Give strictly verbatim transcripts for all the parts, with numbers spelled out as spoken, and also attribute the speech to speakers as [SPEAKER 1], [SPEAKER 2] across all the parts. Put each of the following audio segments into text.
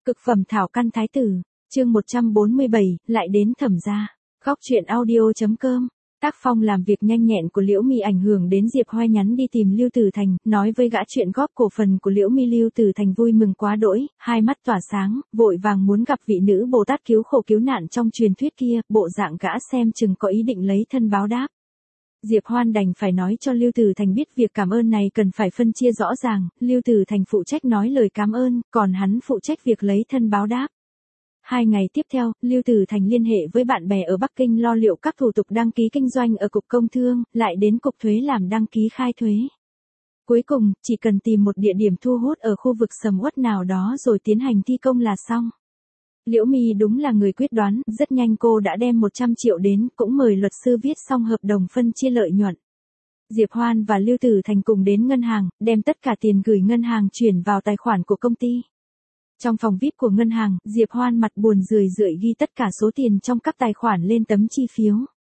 [SPEAKER 1] Cực phẩm thảo căn thái tử, chương một trăm bốn mươi bảy, lại đến Thẩm gia. Góc truyện audio.com. Tác phong làm việc nhanh nhẹn của Liễu Mi ảnh hưởng đến Diệp Hoài nhắn đi tìm Lưu Tử Thành, nói với gã chuyện góp cổ phần của Liễu Mi. Lưu Tử Thành vui mừng quá đỗi, hai mắt tỏa sáng, vội vàng muốn gặp vị nữ Bồ Tát cứu khổ cứu nạn trong truyền thuyết kia, bộ dạng gã xem chừng có ý định lấy thân báo đáp. Diệp Hoan đành phải nói cho Lưu Tử Thành biết việc cảm ơn này cần phải phân chia rõ ràng, Lưu Tử Thành phụ trách nói lời cảm ơn, còn hắn phụ trách việc lấy thân báo đáp. Hai ngày tiếp theo, Lưu Tử Thành liên hệ với bạn bè ở Bắc Kinh lo liệu các thủ tục đăng ký kinh doanh ở Cục Công Thương, lại đến Cục Thuế làm đăng ký khai thuế. Cuối cùng, chỉ cần tìm một địa điểm thu hút ở khu vực sầm uất nào đó rồi tiến hành thi công là xong. Liễu Mi đúng là người quyết đoán, rất nhanh cô đã đem một trăm triệu đến, cũng mời luật sư viết xong hợp đồng phân chia lợi nhuận. Diệp Hoan và Lưu Tử Thành cùng đến ngân hàng, đem tất cả tiền gửi ngân hàng chuyển vào tài khoản của công ty. Trong phòng vi ai pi của ngân hàng, Diệp Hoan mặt buồn rười rượi ghi tất cả số tiền trong các tài khoản lên tấm chi phiếu.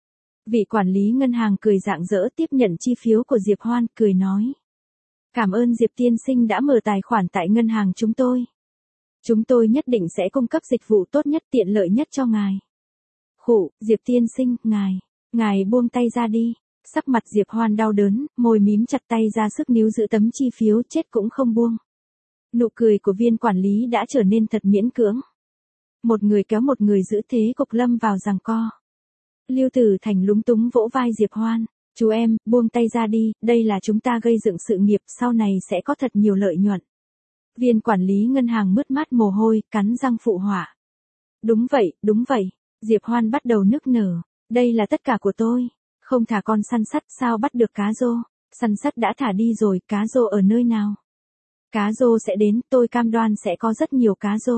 [SPEAKER 1] Vị quản lý ngân hàng cười rạng rỡ tiếp nhận chi phiếu của Diệp Hoan, cười nói: "Cảm ơn Diệp tiên sinh đã mở tài khoản tại ngân hàng chúng tôi. Chúng tôi nhất định sẽ cung cấp dịch vụ tốt nhất tiện lợi nhất cho ngài." "Khụ, Diệp tiên sinh, ngài, ngài buông tay ra đi." Sắc mặt Diệp Hoan đau đớn, môi mím chặt tay ra sức níu giữ tấm chi phiếu chết cũng không buông. Nụ cười của viên quản lý đã trở nên thật miễn cưỡng. Một người kéo một người giữ thế cục lâm vào giằng co. Lưu Tử Thành lúng túng vỗ vai Diệp Hoan: "Chú em, buông tay ra đi, đây là chúng ta gây dựng sự nghiệp, sau này sẽ có thật nhiều lợi nhuận." Viên quản lý ngân hàng mướt mát mồ hôi, cắn răng phụ họa: "Đúng vậy, đúng vậy." Diệp Hoan bắt đầu nức nở: "Đây là tất cả của tôi, không thả con săn sắt sao bắt được cá rô, săn sắt đã thả đi rồi, cá rô ở nơi nào? Cá rô sẽ đến, tôi cam đoan sẽ có rất nhiều cá rô."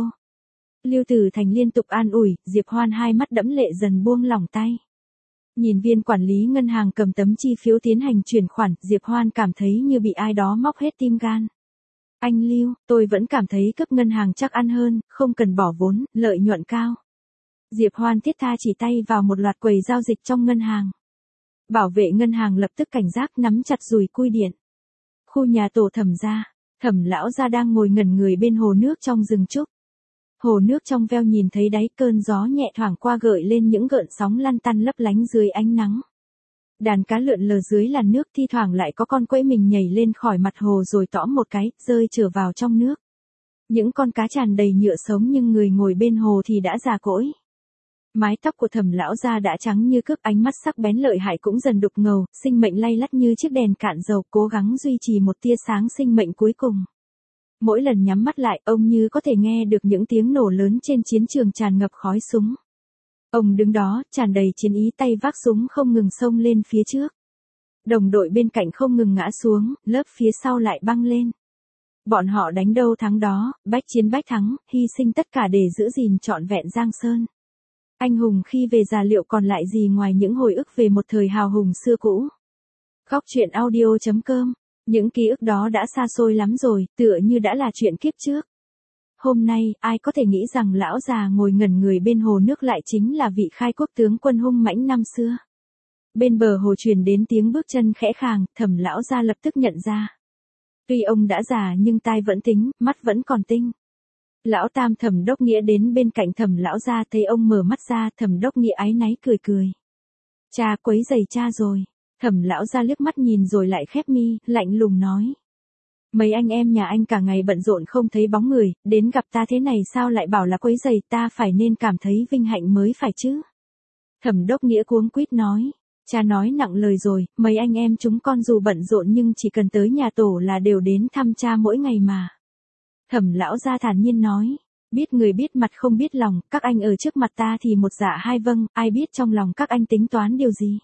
[SPEAKER 1] Lưu Tử Thành liên tục an ủi, Diệp Hoan hai mắt đẫm lệ dần buông lỏng tay. Nhìn viên quản lý ngân hàng cầm tấm chi phiếu tiến hành chuyển khoản, Diệp Hoan cảm thấy như bị ai đó móc hết tim gan. "Anh Lưu, tôi vẫn cảm thấy cấp ngân hàng chắc ăn hơn, không cần bỏ vốn, lợi nhuận cao." Diệp Hoan thiết tha chỉ tay vào một loạt quầy giao dịch trong ngân hàng. Bảo vệ ngân hàng lập tức cảnh giác nắm chặt dùi cui điện. Khu nhà tổ Thẩm gia, Thẩm lão gia đang ngồi ngẩn người bên hồ nước trong rừng trúc. Hồ nước trong veo nhìn thấy đáy, cơn gió nhẹ thoảng qua gợi lên những gợn sóng lăn tăn lấp lánh dưới ánh nắng. Đàn cá lượn lờ dưới làn nước, thi thoảng lại có con quẫy mình nhảy lên khỏi mặt hồ rồi tõm một cái, rơi trở vào trong nước. Những con cá tràn đầy nhựa sống nhưng người ngồi bên hồ thì đã già cỗi. Mái tóc của Thẩm lão gia đã trắng như cước, ánh mắt sắc bén lợi hại cũng dần đục ngầu, sinh mệnh lay lắt như chiếc đèn cạn dầu, cố gắng duy trì một tia sáng sinh mệnh cuối cùng. Mỗi lần nhắm mắt lại, ông như có thể nghe được những tiếng nổ lớn trên chiến trường tràn ngập khói súng. Ông đứng đó, tràn đầy chiến ý, tay vác súng không ngừng xông lên phía trước. Đồng đội bên cạnh không ngừng ngã xuống, lớp phía sau lại băng lên. Bọn họ đánh đâu thắng đó, bách chiến bách thắng, hy sinh tất cả để giữ gìn trọn vẹn Giang Sơn. Anh hùng khi về già liệu còn lại gì ngoài những hồi ức về một thời hào hùng xưa cũ. Góc truyện audio.com. Những ký ức đó đã xa xôi lắm rồi, tựa như đã là chuyện kiếp trước. Hôm nay, ai có thể nghĩ rằng lão già ngồi ngẩn người bên hồ nước lại chính là vị khai quốc tướng quân hung mãnh năm xưa. Bên bờ hồ truyền đến tiếng bước chân khẽ khàng, Thẩm lão gia lập tức nhận ra. Tuy ông đã già nhưng tai vẫn tính, mắt vẫn còn tinh. Lão tam Thẩm Đốc Nghĩa đến bên cạnh Thẩm lão gia, thấy ông mở mắt ra, Thẩm Đốc Nghĩa áy náy cười cười: "Cha quấy rầy cha rồi." Thẩm lão gia liếc mắt nhìn rồi lại khép mi, lạnh lùng nói: "Mấy anh em nhà anh cả ngày bận rộn không thấy bóng người, đến gặp ta thế này sao lại bảo là quấy rầy, ta phải nên cảm thấy vinh hạnh mới phải chứ." Thẩm Đốc Nghĩa cuống quýt nói: "Cha nói nặng lời rồi, mấy anh em chúng con dù bận rộn nhưng chỉ cần tới nhà tổ là đều đến thăm cha mỗi ngày mà." Thẩm lão gia thản nhiên nói: "Biết người biết mặt không biết lòng, các anh ở trước mặt ta thì một dạ hai vâng, ai biết trong lòng các anh tính toán điều gì.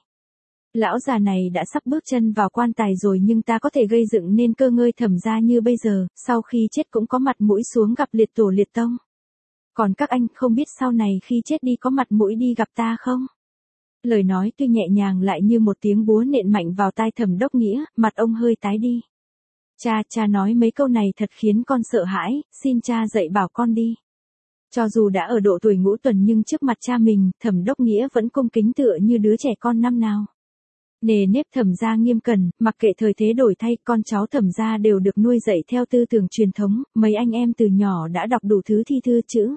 [SPEAKER 1] Lão già này đã sắp bước chân vào quan tài rồi nhưng ta có thể gây dựng nên cơ ngơi Thẩm gia như bây giờ, sau khi chết cũng có mặt mũi xuống gặp liệt tổ liệt tông. Còn các anh không biết sau này khi chết đi có mặt mũi đi gặp ta không?" Lời nói tuy nhẹ nhàng lại như một tiếng búa nện mạnh vào tai Thẩm Đốc Nghĩa, mặt ông hơi tái đi. "Cha, cha nói mấy câu này thật khiến con sợ hãi, xin cha dạy bảo con đi." Cho dù đã ở độ tuổi ngũ tuần nhưng trước mặt cha mình, Thẩm Đốc Nghĩa vẫn cung kính tựa như đứa trẻ con năm nào. Nề nếp Thẩm gia nghiêm cẩn, mặc kệ thời thế đổi thay, con cháu Thẩm gia đều được nuôi dạy theo tư tưởng truyền thống, mấy anh em từ nhỏ đã đọc đủ thứ thi thư chữ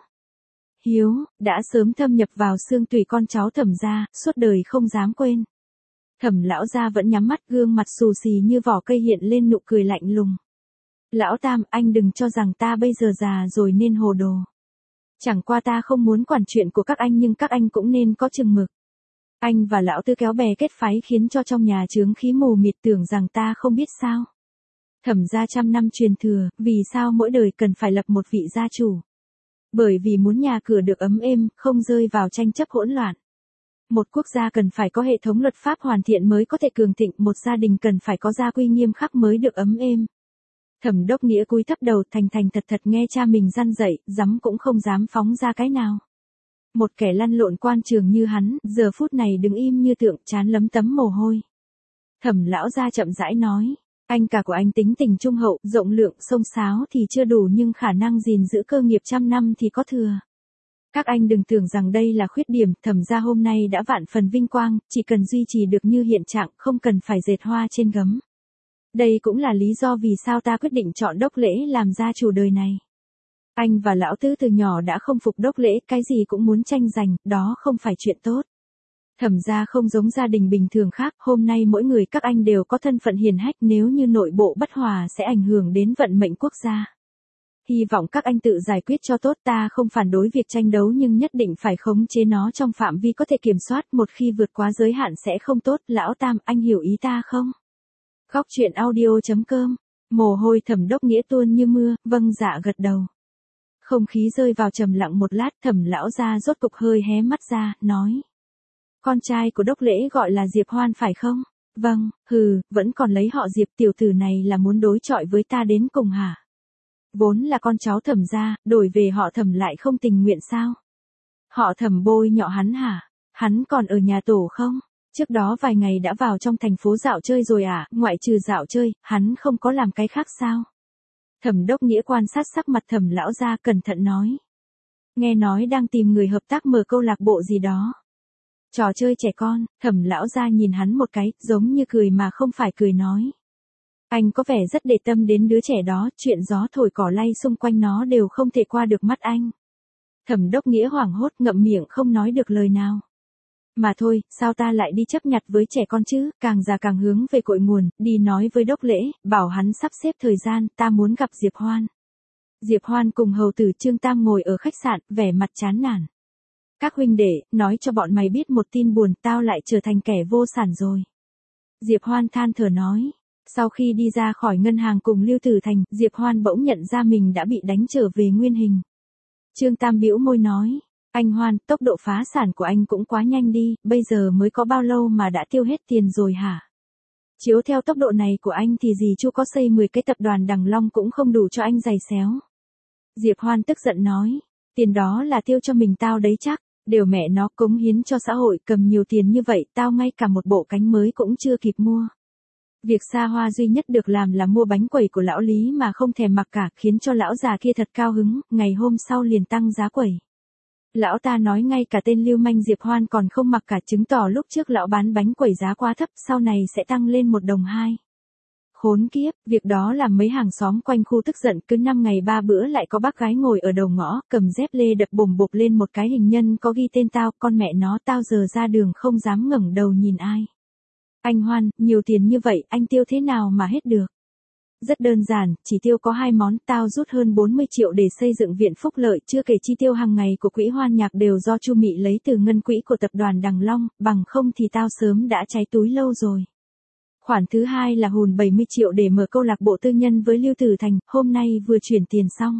[SPEAKER 1] hiếu, đã sớm thâm nhập vào xương tủy con cháu Thẩm gia, suốt đời không dám quên. Thẩm lão gia vẫn nhắm mắt, gương mặt xù xì như vỏ cây hiện lên nụ cười lạnh lùng. Lão Tam, anh đừng cho rằng ta bây giờ già rồi nên hồ đồ. Chẳng qua ta không muốn quản chuyện của các anh, nhưng các anh cũng nên có chừng mực. Anh và lão Tư kéo bè kết phái khiến cho trong nhà chướng khí mù mịt, tưởng rằng ta không biết sao. Thẩm gia trăm năm truyền thừa, vì sao mỗi đời cần phải lập một vị gia chủ? Bởi vì muốn nhà cửa được ấm êm, không rơi vào tranh chấp hỗn loạn. Một quốc gia cần phải có hệ thống luật pháp hoàn thiện mới có thể cường thịnh, một gia đình cần phải có gia quy nghiêm khắc mới được ấm êm. Thẩm Đốc Nghĩa cúi thấp đầu, thành thành thật thật nghe cha mình răn dạy, dám cũng không dám phóng ra cái nào. Một kẻ lăn lộn quan trường như hắn, giờ phút này đứng im như tượng, trán lấm tấm mồ hôi. Thẩm lão gia chậm rãi nói, anh cả của anh tính tình trung hậu, rộng lượng, xông xáo thì chưa đủ, nhưng khả năng gìn giữ cơ nghiệp trăm năm thì có thừa. Các anh đừng tưởng rằng đây là khuyết điểm, Thẩm gia hôm nay đã vạn phần vinh quang, chỉ cần duy trì được như hiện trạng, không cần phải dệt hoa trên gấm. Đây cũng là lý do vì sao ta quyết định chọn Đốc Lễ làm gia chủ đời này. Anh và lão Tứ từ nhỏ đã không phục Đốc Lễ, cái gì cũng muốn tranh giành, đó không phải chuyện tốt. Thẩm gia không giống gia đình bình thường khác, hôm nay mỗi người các anh đều có thân phận hiền hách, nếu như nội bộ bất hòa sẽ ảnh hưởng đến vận mệnh quốc gia. Hy vọng các anh tự giải quyết cho tốt, ta không phản đối việc tranh đấu nhưng nhất định phải khống chế nó trong phạm vi có thể kiểm soát, một khi vượt quá giới hạn sẽ không tốt. Lão Tam, anh hiểu ý ta không? Góc truyện audio chấm com, mồ hôi Thẩm Đốc Nghĩa tuôn như mưa, vâng dạ gật đầu. Không khí rơi vào trầm lặng một lát, Thẩm lão gia rốt cục hơi hé mắt ra, nói. Con trai của Đốc Lễ gọi là Diệp Hoan phải không? Vâng, hừ, vẫn còn lấy họ Diệp, tiểu tử này là muốn đối chọi với ta đến cùng hả? Vốn là con cháu Thẩm gia, đổi về họ Thẩm lại không tình nguyện sao? Họ Thẩm bôi nhọ hắn hả? Hắn còn ở nhà tổ không? Trước đó vài ngày đã vào trong thành phố dạo chơi rồi à, ngoại trừ dạo chơi, hắn không có làm cái khác sao? Thẩm Đốc Nghĩa quan sát sắc mặt Thẩm lão gia, cẩn thận nói. Nghe nói đang tìm người hợp tác mở câu lạc bộ gì đó. Trò chơi trẻ con, Thẩm lão gia nhìn hắn một cái, giống như cười mà không phải cười nói. Anh có vẻ rất để tâm đến đứa trẻ đó, chuyện gió thổi cỏ lay xung quanh nó đều không thể qua được mắt anh. Thẩm Đốc Nghĩa hoảng hốt, ngậm miệng không nói được lời nào. Mà thôi, sao ta lại đi chấp nhặt với trẻ con chứ, càng già càng hướng về cội nguồn, đi nói với Đốc Lễ, bảo hắn sắp xếp thời gian, ta muốn gặp Diệp Hoan. Diệp Hoan cùng hầu tử Trương Tam ngồi ở khách sạn, vẻ mặt chán nản. Các huynh đệ, nói cho bọn mày biết một tin buồn, tao lại trở thành kẻ vô sản rồi. Diệp Hoan than thở nói. Sau khi đi ra khỏi ngân hàng cùng Lưu Tử Thành, Diệp Hoan bỗng nhận ra mình đã bị đánh trở về nguyên hình. Trương Tam bĩu môi nói. Anh Hoan, tốc độ phá sản của anh cũng quá nhanh đi, bây giờ mới có bao lâu mà đã tiêu hết tiền rồi hả? Chiếu theo tốc độ này của anh thì dì Chu có xây mười cái tập đoàn Đằng Long cũng không đủ cho anh giày xéo. Diệp Hoan tức giận nói, tiền đó là tiêu cho mình tao đấy chắc, đều mẹ nó cống hiến cho xã hội, cầm nhiều tiền như vậy tao ngay cả một bộ cánh mới cũng chưa kịp mua. Việc xa hoa duy nhất được làm là mua bánh quẩy của lão Lý mà không thèm mặc cả, khiến cho lão già kia thật cao hứng, ngày hôm sau liền tăng giá quẩy. Lão ta nói ngay cả tên lưu manh Diệp Hoan còn không mặc cả, chứng tỏ lúc trước lão bán bánh quẩy giá quá thấp, sau này sẽ tăng lên một đồng hai. Khốn kiếp, việc đó làm mấy hàng xóm quanh khu tức giận, cứ năm ngày ba bữa lại có bác gái ngồi ở đầu ngõ, cầm dép lê đập bồm bộp lên một cái hình nhân có ghi tên tao, con mẹ nó tao giờ ra đường không dám ngẩng đầu nhìn ai. Anh Hoan, nhiều tiền như vậy, anh tiêu thế nào mà hết được? Rất đơn giản, chỉ tiêu có hai món, tao rút hơn bốn mươi triệu để xây dựng viện phúc lợi, chưa kể chi tiêu hàng ngày của quỹ Hoan Nhạc đều do Chu Mị lấy từ ngân quỹ của tập đoàn Đằng Long, bằng không thì tao sớm đã cháy túi lâu rồi. Khoản thứ hai là hùn bảy mươi triệu để mở câu lạc bộ tư nhân với Lưu Tử Thành, hôm nay vừa chuyển tiền xong.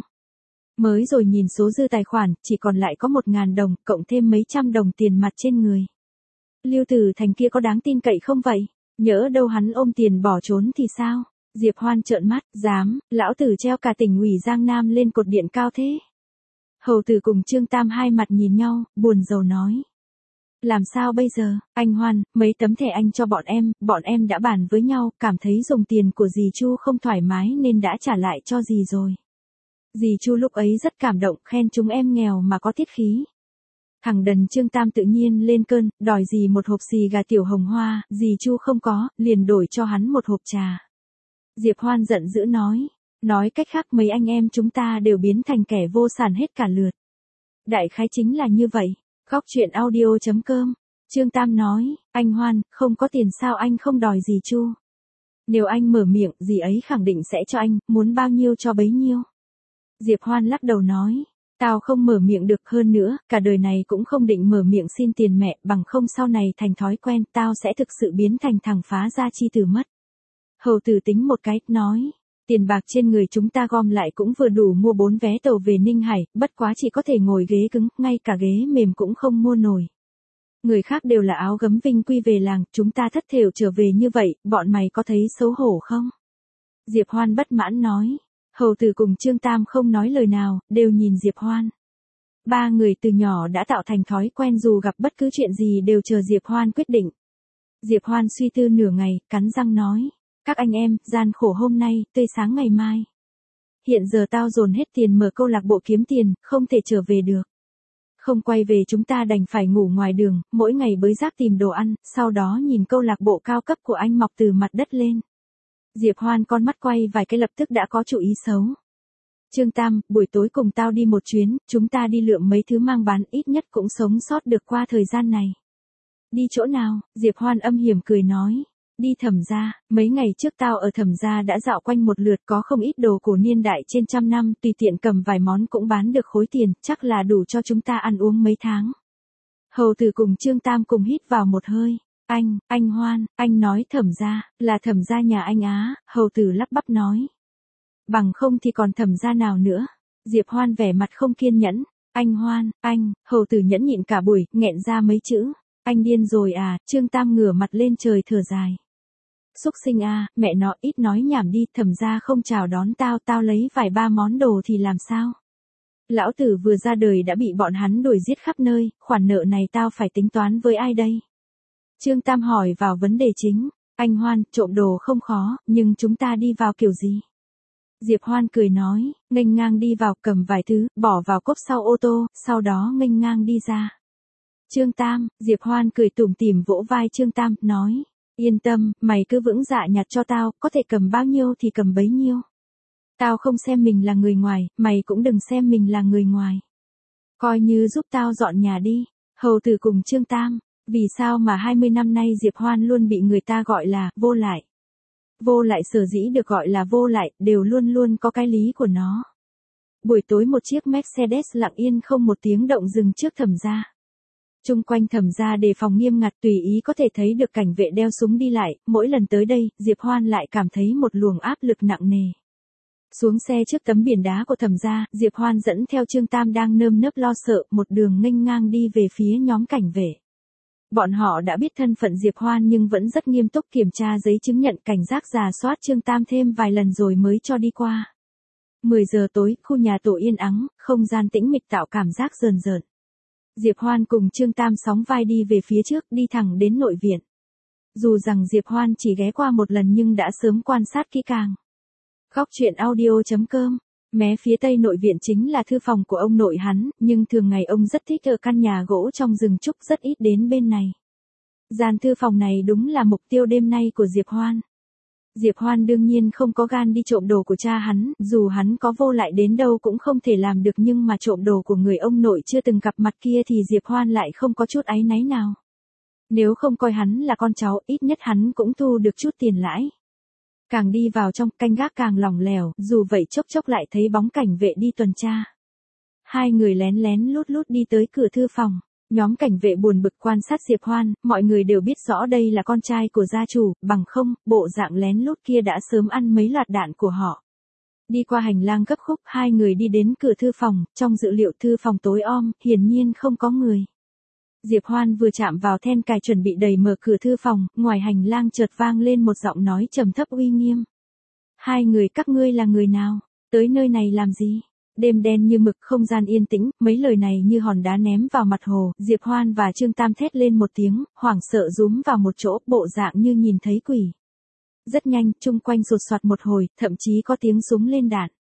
[SPEAKER 1] Mới rồi nhìn số dư tài khoản, chỉ còn lại có một ngàn đồng, cộng thêm mấy trăm đồng tiền mặt trên người. Lưu Tử Thành kia có đáng tin cậy không vậy? Nhỡ đâu hắn ôm tiền bỏ trốn thì sao? Diệp Hoan trợn mắt, dám, lão tử treo cả tỉnh ủy Giang Nam lên cột điện cao thế. Hầu tử cùng Trương Tam hai mặt nhìn nhau, buồn rầu nói. Làm sao bây giờ, anh Hoan, mấy tấm thẻ anh cho bọn em, bọn em đã bàn với nhau, cảm thấy dùng tiền của dì Chu không thoải mái nên đã trả lại cho dì rồi. Dì Chu lúc ấy rất cảm động, khen chúng em nghèo mà có tiết khí. Thằng đần Trương Tam tự nhiên lên cơn, đòi gì một hộp xì gà Tiểu Hồng Hoa, dì Chu không có, liền đổi cho hắn một hộp trà. Diệp Hoan giận dữ nói, nói cách khác mấy anh em chúng ta đều biến thành kẻ vô sản hết cả lượt. Đại khái chính là như vậy. Góc truyện audio.com. Trương Tam nói, anh Hoan, không có tiền sao anh không đòi dì Chu. Nếu anh mở miệng, dì ấy khẳng định sẽ cho anh, muốn bao nhiêu cho bấy nhiêu. Diệp Hoan lắc đầu nói, tao không mở miệng được, hơn nữa, cả đời này cũng không định mở miệng xin tiền mẹ, bằng không sau này thành thói quen, tao sẽ thực sự biến thành thằng phá gia chi tử mất. Hầu tử tính một cái, nói, tiền bạc trên người chúng ta gom lại cũng vừa đủ mua bốn vé tàu về Ninh Hải, bất quá chỉ có thể ngồi ghế cứng, ngay cả ghế mềm cũng không mua nổi. Người khác đều là áo gấm vinh quy về làng, chúng ta thất thểu trở về như vậy, bọn mày có thấy xấu hổ không? Diệp Hoan bất mãn nói. Hầu tử cùng Trương Tam không nói lời nào, đều nhìn Diệp Hoan. Ba người từ nhỏ đã tạo thành thói quen dù gặp bất cứ chuyện gì đều chờ Diệp Hoan quyết định. Diệp Hoan suy tư nửa ngày, cắn răng nói. Các anh em, gian khổ hôm nay, tươi sáng ngày mai. Hiện giờ tao dồn hết tiền mở câu lạc bộ kiếm tiền, không thể trở về được. Không quay về chúng ta đành phải ngủ ngoài đường, mỗi ngày bới rác tìm đồ ăn, sau đó nhìn câu lạc bộ cao cấp của anh mọc từ mặt đất lên. Diệp Hoan con mắt quay vài cái lập tức đã có chủ ý xấu. Trương Tam, buổi tối cùng tao đi một chuyến, chúng ta đi lượm mấy thứ mang bán, ít nhất cũng sống sót được qua thời gian này. Đi chỗ nào? Diệp Hoan âm hiểm cười nói. Đi Thẩm gia, mấy ngày trước tao ở Thẩm gia đã dạo quanh một lượt, có không ít đồ cổ niên đại trên trăm năm, tùy tiện cầm vài món cũng bán được khối tiền, chắc là đủ cho chúng ta ăn uống mấy tháng. Hầu tử cùng Trương Tam cùng hít vào một hơi. Anh, anh Hoan, anh nói Thẩm gia, là Thẩm gia nhà anh á, hầu tử lắp bắp nói. Bằng không thì còn Thẩm gia nào nữa. Diệp Hoan vẻ mặt không kiên nhẫn. Anh Hoan, anh, hầu tử nhẫn nhịn cả buổi, nghẹn ra mấy chữ. Anh điên rồi à, Trương Tam ngửa mặt lên trời thở dài. Xúc sinh a, mẹ nó ít nói nhảm đi, Thẩm gia không chào đón tao, tao lấy vài ba món đồ thì làm sao? Lão tử vừa ra đời đã bị bọn hắn đuổi giết khắp nơi, khoản nợ này tao phải tính toán với ai đây? Trương Tam hỏi vào vấn đề chính, anh Hoan, trộm đồ không khó, nhưng chúng ta đi vào kiểu gì? Diệp Hoan cười nói, nghênh ngang đi vào, cầm vài thứ, bỏ vào cốp sau ô tô, sau đó nghênh ngang đi ra. Trương Tam, Diệp Hoan cười tủm tỉm vỗ vai Trương Tam, nói, yên tâm, mày cứ vững dạ nhặt cho tao, có thể cầm bao nhiêu thì cầm bấy nhiêu. Tao không xem mình là người ngoài, mày cũng đừng xem mình là người ngoài. Coi như giúp tao dọn nhà đi. Hầu tử cùng Trương Tam, vì sao mà hai mươi năm nay Diệp Hoan luôn bị người ta gọi là vô lại. Vô lại sở dĩ được gọi là vô lại, đều luôn luôn có cái lý của nó. Buổi tối một chiếc Mercedes lặng yên không một tiếng động dừng trước Thẩm gia. Chung quanh Thẩm gia đề phòng nghiêm ngặt, tùy ý có thể thấy được cảnh vệ đeo súng đi lại, mỗi lần tới đây, Diệp Hoan lại cảm thấy một luồng áp lực nặng nề. Xuống xe trước tấm biển đá của Thẩm gia, Diệp Hoan dẫn theo Trương Tam đang nơm nớp lo sợ, một đường nghênh ngang đi về phía nhóm cảnh vệ. Bọn họ đã biết thân phận Diệp Hoan nhưng vẫn rất nghiêm túc kiểm tra giấy chứng nhận, cảnh giác rà soát Trương Tam thêm vài lần rồi mới cho đi qua. mười giờ tối, khu nhà tổ yên ắng, không gian tĩnh mịch tạo cảm giác rờn rợn. Diệp Hoan cùng Trương Tam sóng vai đi về phía trước, đi thẳng đến nội viện. Dù rằng Diệp Hoan chỉ ghé qua một lần nhưng đã sớm quan sát kỹ càng. Góc truyện audio.com. Mé phía tây nội viện chính là thư phòng của ông nội hắn, nhưng thường ngày ông rất thích ở căn nhà gỗ trong rừng trúc, rất ít đến bên này. Gian thư phòng này đúng là mục tiêu đêm nay của Diệp Hoan. Diệp Hoan đương nhiên không có gan đi trộm đồ của cha hắn, dù hắn có vô lại đến đâu cũng không thể làm được, nhưng mà trộm đồ của người ông nội chưa từng gặp mặt kia thì Diệp Hoan lại không có chút áy náy nào. Nếu không coi hắn là con cháu, ít nhất hắn cũng thu được chút tiền lãi. Càng đi vào trong, canh gác càng lỏng lẻo, dù vậy chốc chốc lại thấy bóng cảnh vệ đi tuần tra. Hai người lén lén lút lút đi tới cửa thư phòng. Nhóm cảnh vệ buồn bực quan sát Diệp Hoan, mọi người đều biết rõ đây là con trai của gia chủ, bằng không, bộ dạng lén lút kia đã sớm ăn mấy loạt đạn của họ. Đi qua hành lang gấp khúc, hai người đi đến cửa thư phòng, trong dữ liệu thư phòng tối om, hiển nhiên không có người. Diệp Hoan vừa chạm vào then cài chuẩn bị đẩy mở cửa thư phòng, ngoài hành lang chợt vang lên một giọng nói trầm thấp uy nghiêm. Hai người các ngươi là người nào? Tới nơi này làm gì? Đêm đen như mực, không gian yên tĩnh, mấy lời này như hòn đá ném vào mặt hồ, Diệp Hoan và Trương Tam thét lên một tiếng, hoảng sợ rúm vào một chỗ, bộ dạng như nhìn thấy quỷ. Rất nhanh, chung quanh sột soạt một hồi, thậm chí có tiếng súng lên đạn.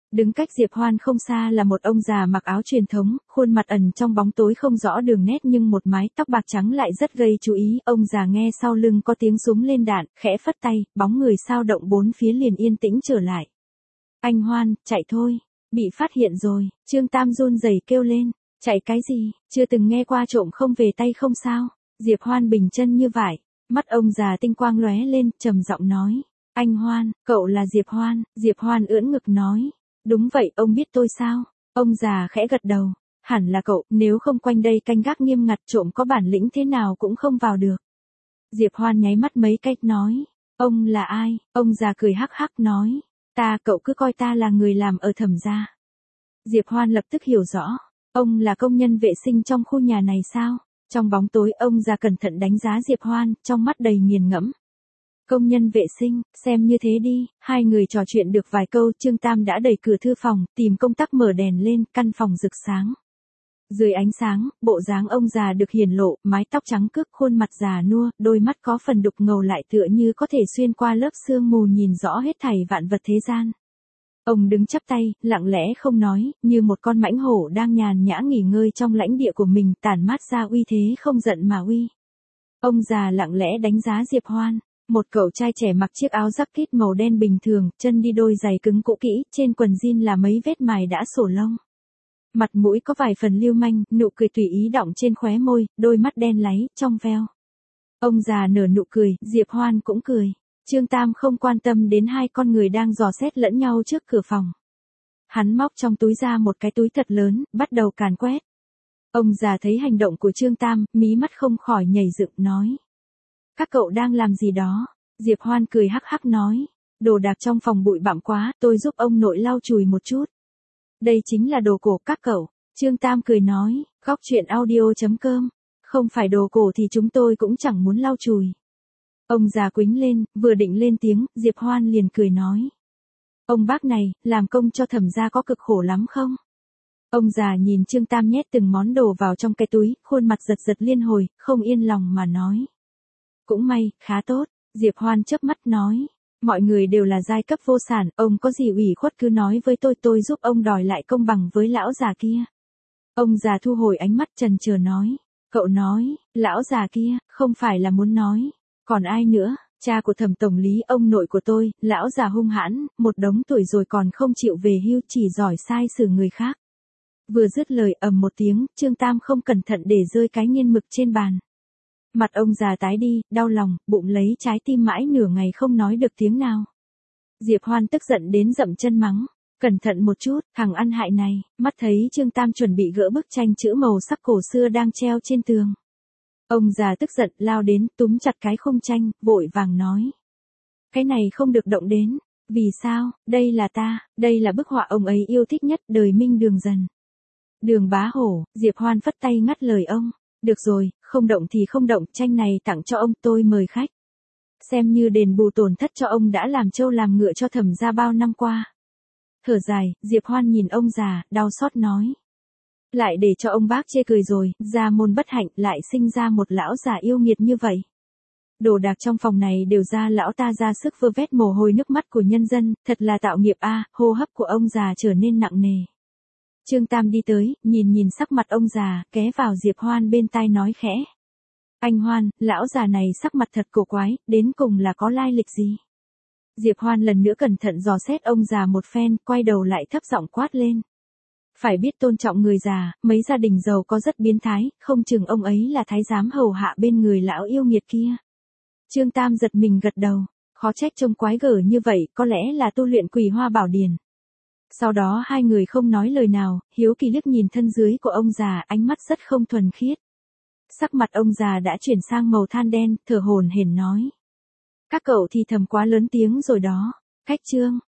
[SPEAKER 1] Đứng cách Diệp Hoan không xa là một ông già mặc áo truyền thống, khuôn mặt ẩn trong bóng tối không rõ đường nét nhưng một mái tóc bạc trắng lại rất gây chú ý. Ông già nghe sau lưng có tiếng súng lên đạn, khẽ phất tay, bóng người sao động bốn phía liền yên tĩnh trở lại. Anh Hoan, chạy thôi. Bị phát hiện rồi, Trương Tam run rẩy kêu lên. Chạy cái gì, chưa từng nghe qua trộm không về tay không sao. Diệp Hoan bình chân như vải, mắt ông già tinh quang lóe lên, trầm giọng nói. Anh Hoan, cậu là Diệp Hoan. Diệp Hoan ưỡn ngực nói. Đúng vậy, ông biết tôi sao? Ông già khẽ gật đầu. Hẳn là cậu, nếu không quanh đây canh gác nghiêm ngặt trộm có bản lĩnh thế nào cũng không vào được. Diệp Hoan nháy mắt mấy cách nói. Ông là ai? Ông già cười hắc hắc nói. Ta, cậu cứ coi ta là người làm ở Thẩm gia. Diệp Hoan lập tức hiểu rõ. Ông là công nhân vệ sinh trong khu nhà này sao? Trong bóng tối ông già cẩn thận đánh giá Diệp Hoan, trong mắt đầy nghiền ngẫm. Công nhân vệ sinh, xem như thế đi. Hai người trò chuyện được vài câu, Trương Tam đã đẩy cửa thư phòng, tìm công tắc mở đèn lên, căn phòng rực sáng. Dưới ánh sáng, bộ dáng ông già được hiển lộ, mái tóc trắng cước, khuôn mặt già nua, đôi mắt có phần đục ngầu lại tựa như có thể xuyên qua lớp sương mù nhìn rõ hết thảy vạn vật thế gian. Ông đứng chắp tay, lặng lẽ không nói, như một con mãnh hổ đang nhàn nhã nghỉ ngơi trong lãnh địa của mình, tản mát ra uy thế không giận mà uy. Ông già lặng lẽ đánh giá Diệp Hoan. Một cậu trai trẻ mặc chiếc áo jacket màu đen bình thường, chân đi đôi giày cứng cũ kỹ, trên quần jean là mấy vết mài đã sổ lông. Mặt mũi có vài phần lưu manh, nụ cười tùy ý đọng trên khóe môi, đôi mắt đen láy, trong veo. Ông già nở nụ cười, Diệp Hoan cũng cười. Trương Tam không quan tâm đến hai con người đang dò xét lẫn nhau trước cửa phòng. Hắn móc trong túi ra một cái túi thật lớn, bắt đầu càn quét. Ông già thấy hành động của Trương Tam, mí mắt không khỏi nhảy dựng nói. Các cậu đang làm gì đó? Diệp Hoan cười hắc hắc nói. Đồ đạc trong phòng bụi bặm quá, tôi giúp ông nội lau chùi một chút. Đây chính là đồ cổ các cậu. Trương Tam cười nói, góc truyện audio chấm com. Không phải đồ cổ thì chúng tôi cũng chẳng muốn lau chùi. Ông già quĩnh lên, vừa định lên tiếng, Diệp Hoan liền cười nói. Ông bác này, làm công cho Thẩm gia có cực khổ lắm không? Ông già nhìn Trương Tam nhét từng món đồ vào trong cái túi, khuôn mặt giật giật liên hồi, không yên lòng mà nói. Cũng may, khá tốt. Diệp Hoan chớp mắt nói. Mọi người đều là giai cấp vô sản, ông có gì ủy khuất cứ nói với tôi, tôi giúp ông đòi lại công bằng với lão già kia. Ông già thu hồi ánh mắt chần chờ nói. Cậu nói, lão già kia, không phải là muốn nói. Còn ai nữa, cha của Thẩm tổng lý, ông nội của tôi, lão già hung hãn, một đống tuổi rồi còn không chịu về hưu, chỉ giỏi sai xử người khác. Vừa dứt lời ầm một tiếng, Trương Tam không cẩn thận để rơi cái nghiên mực trên bàn. Mặt ông già tái đi, đau lòng, bụng lấy trái tim mãi nửa ngày không nói được tiếng nào. Diệp Hoan tức giận đến dậm chân mắng. Cẩn thận một chút, thằng ăn hại này. Mắt thấy Trương Tam chuẩn bị gỡ bức tranh chữ màu sắc cổ xưa đang treo trên tường. Ông già tức giận lao đến, túm chặt cái khung tranh, vội vàng nói. Cái này không được động đến. Vì sao? Đây là ta, đây là bức họa ông ấy yêu thích nhất, đời Minh Đường Dần. Đường Bá Hổ. Diệp Hoan phất tay ngắt lời ông. Được rồi, không động thì không động, tranh này tặng cho ông, tôi mời khách. Xem như đền bù tổn thất cho ông đã làm trâu làm ngựa cho Thẩm gia bao năm qua. Thở dài, Diệp Hoan nhìn ông già, đau xót nói. Lại để cho ông bác chê cười rồi, gia môn bất hạnh, lại sinh ra một lão già yêu nghiệt như vậy. Đồ đạc trong phòng này đều ra lão ta ra sức vơ vét mồ hôi nước mắt của nhân dân, thật là tạo nghiệp a. Hô hấp của ông già trở nên nặng nề. Trương Tam đi tới, nhìn nhìn sắc mặt ông già, ghé vào Diệp Hoan bên tai nói khẽ. Anh Hoan, lão già này sắc mặt thật cổ quái, đến cùng là có lai lịch gì? Diệp Hoan lần nữa cẩn thận dò xét ông già một phen, quay đầu lại thấp giọng quát lên. Phải biết tôn trọng người già, mấy gia đình giàu có rất biến thái, không chừng ông ấy là thái giám hầu hạ bên người lão yêu nghiệt kia. Trương Tam giật mình gật đầu, khó trách trông quái gở như vậy, có lẽ là tu luyện Quỳ Hoa Bảo Điển. Sau đó hai người không nói lời nào, hiếu kỳ liếc nhìn thân dưới của ông già, ánh mắt rất không thuần khiết. Sắc mặt ông già đã chuyển sang màu than đen, thở hổn hển nói. Các cậu thì thầm quá lớn tiếng rồi đó. Cách Trương,